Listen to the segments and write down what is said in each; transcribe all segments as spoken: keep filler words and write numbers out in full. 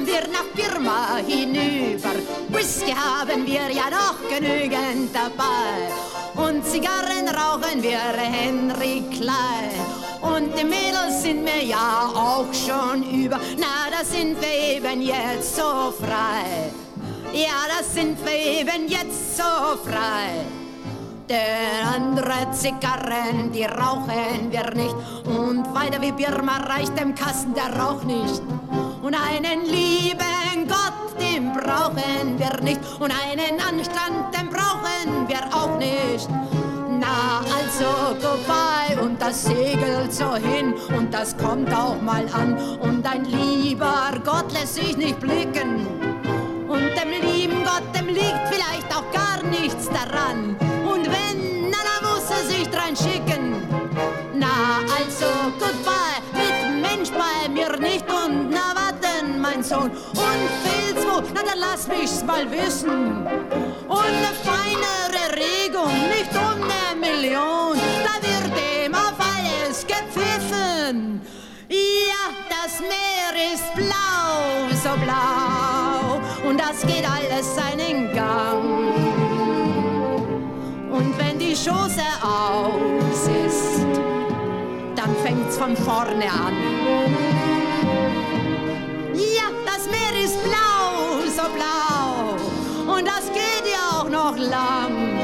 wir nach Birma hinüber. Whisky haben wir ja noch genügend dabei. Und Zigarren rauchen wir Henry Klein. Und die Mädels sind mir ja auch schon über. Na, da sind wir eben jetzt so frei. Ja, da sind wir eben jetzt so frei. Denn andere Zigarren, die rauchen wir nicht. Und weiter wie Birma reicht dem Kasten der Rauch nicht. Und einen lieben Gott, den brauchen wir nicht. Und einen Anstand, den brauchen wir auch nicht. Na, also goodbye, und das segelt so hin. Und das kommt auch mal an. Und ein lieber Gott lässt sich nicht blicken. Und dem lieben Gott, dem liegt vielleicht auch gar nichts daran. Und wenn, na, da muss er sich dran schicken. Na, also goodbye, mit Mensch bei mir nicht. Und na, warten, mein Sohn. Und fehlt's wo, na, dann lass mich's mal wissen. Und ne feinere Regung, nicht um ne Million. Da wird ihm auf alles gepfiffen. Ja, das Meer ist blau, so blau. Und das geht alles seinen Gang. Und wenn die Chose aus ist, dann fängt's von vorne an. Ja, das Meer ist blau, so blau. Und das geht ja auch noch lang.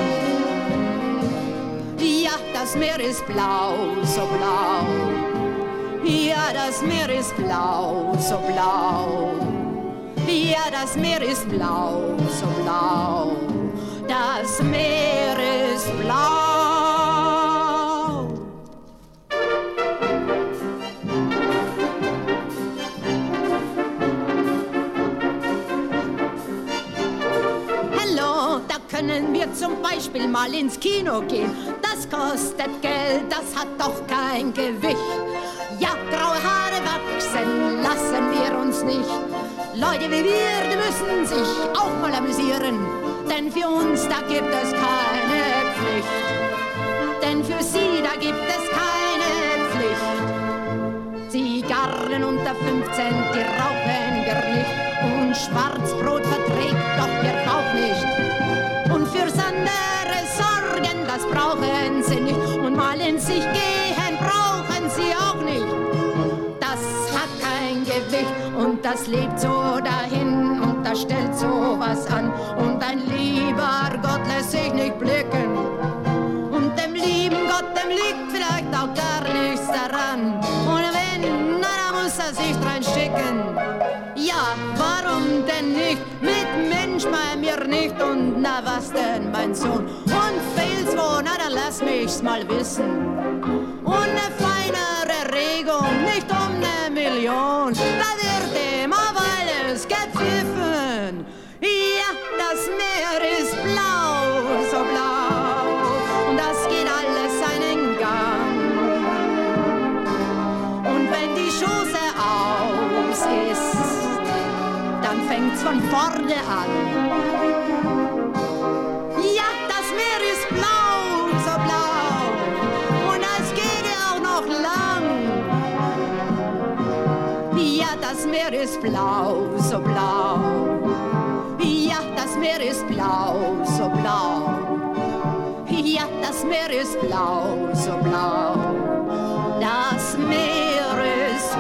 Ja, das Meer ist blau, so blau. Ja, das Meer ist blau, so blau. Ja, das Meer ist blau, so blau. Das Meer ist blau. Hallo, da können wir zum Beispiel mal ins Kino gehen. Das kostet Geld, das hat doch kein Gewicht. Ja, graue Haare wachsen lassen wir uns nicht. Leute wie wir, die müssen sich auch mal amüsieren. Denn für uns, da gibt es keine Pflicht. Denn für sie, da gibt es keine Pflicht. Zigarren unter fünfzehn, die rauchen wir nicht. Und Schwarzbrot verträgt doch ihr Bauch nicht. Und fürs andere sorgen, das brauchen sie nicht. Und mal in sich gehen brauchen sie auch nicht. Das hat kein Gewicht und das lebt so dahin und das stellt so was an. Und ein lieber Gott lässt sich nicht blicken. Und dem lieben Gott, dem liegt vielleicht auch gar nichts daran. Und wenn, na, da muss er sich dran schicken. Ja, warum denn nicht? Mit Mensch bei mir nicht. Und na, was denn, mein Sohn? Und fehlt's wo, na, dann lass mich's mal wissen. Und ne feinere Regung, nicht um ne Million. Da wird ihm auf alles gepfiffen. Ja, das Meer ist blau, so blau. Und das geht alles seinen Gang. Und wenn die Chose aus ist, dann fängt's von vorne an. Ja, das Meer ist blau, so blau. Und das geht ja auch noch lang. Ja, das Meer ist blau, so blau. Ja, das Meer ist blau, so blau. Ja, das Meer ist blau, so blau. Das Meer ist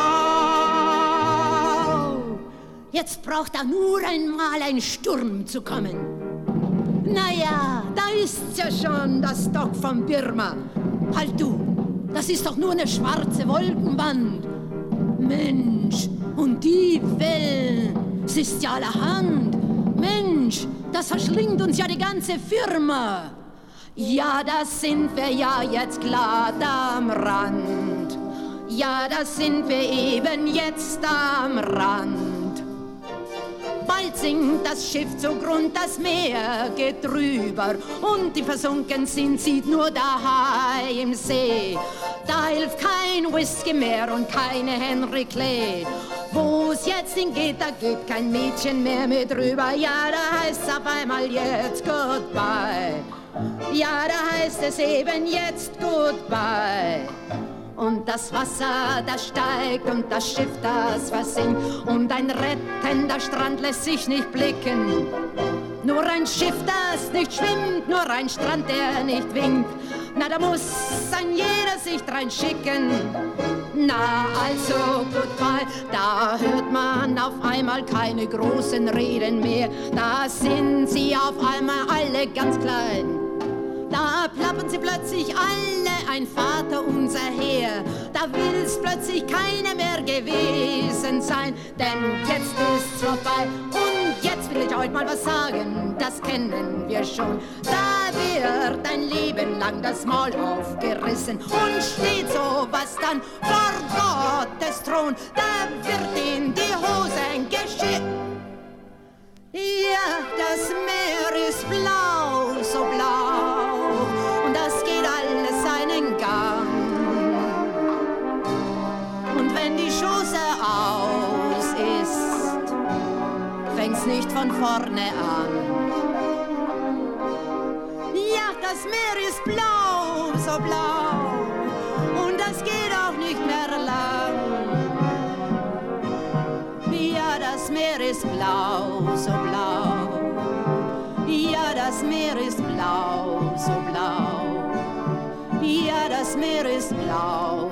blau. Jetzt braucht er nur einmal ein Sturm zu kommen. Naja, da ist's ja schon, das Dock von Birma. Halt du, das ist doch nur eine schwarze Wolkenwand. Mensch, und die Wellen, es ist ja allerhand. Mensch, das verschlingt uns ja die ganze Firma. Ja, da sind wir ja jetzt glatt am Rand. Ja, da sind wir eben jetzt am Rand. Bald sinkt das Schiff zugrund, das Meer geht drüber. Und die versunken sind, sieht nur der Hai im See. Da hilft kein Whisky mehr und keine Henry Clay. Wo es jetzt hingeht, da geht kein Mädchen mehr mit rüber. Ja, da heißt's auf einmal jetzt goodbye. Ja, da heißt es eben jetzt goodbye. Und das Wasser, das steigt und das Schiff, das versinkt. Und ein rettender Strand lässt sich nicht blicken. Nur ein Schiff, das nicht schwimmt, nur ein Strand, der nicht winkt. Na, da muss ein jeder sich drein schicken. Na, also goodbye, da hört man auf einmal keine großen Reden mehr. Da sind sie auf einmal alle ganz klein. Da plappern sie plötzlich alle ein Vater unser Heer. Da will's plötzlich keiner mehr gewesen sein, denn jetzt ist's vorbei. Und jetzt will ich euch mal was sagen, das kennen wir schon. Da wird ein Leben lang das Maul aufgerissen und steht sowas dann vor Gottes Thron. Da wird in die Hosen geschickt. Ja, das Meer ist blau, so blau, und das geht alles seinen Gang. Und wenn die Chose aus ist, fängt's nicht von vorne an. Ja, das Meer ist blau, so blau, und das geht auch nicht mehr lang. Ja, das Meer ist blau, so blau. Ja, das Meer ist blau, so blau. Ja, das Meer ist blau,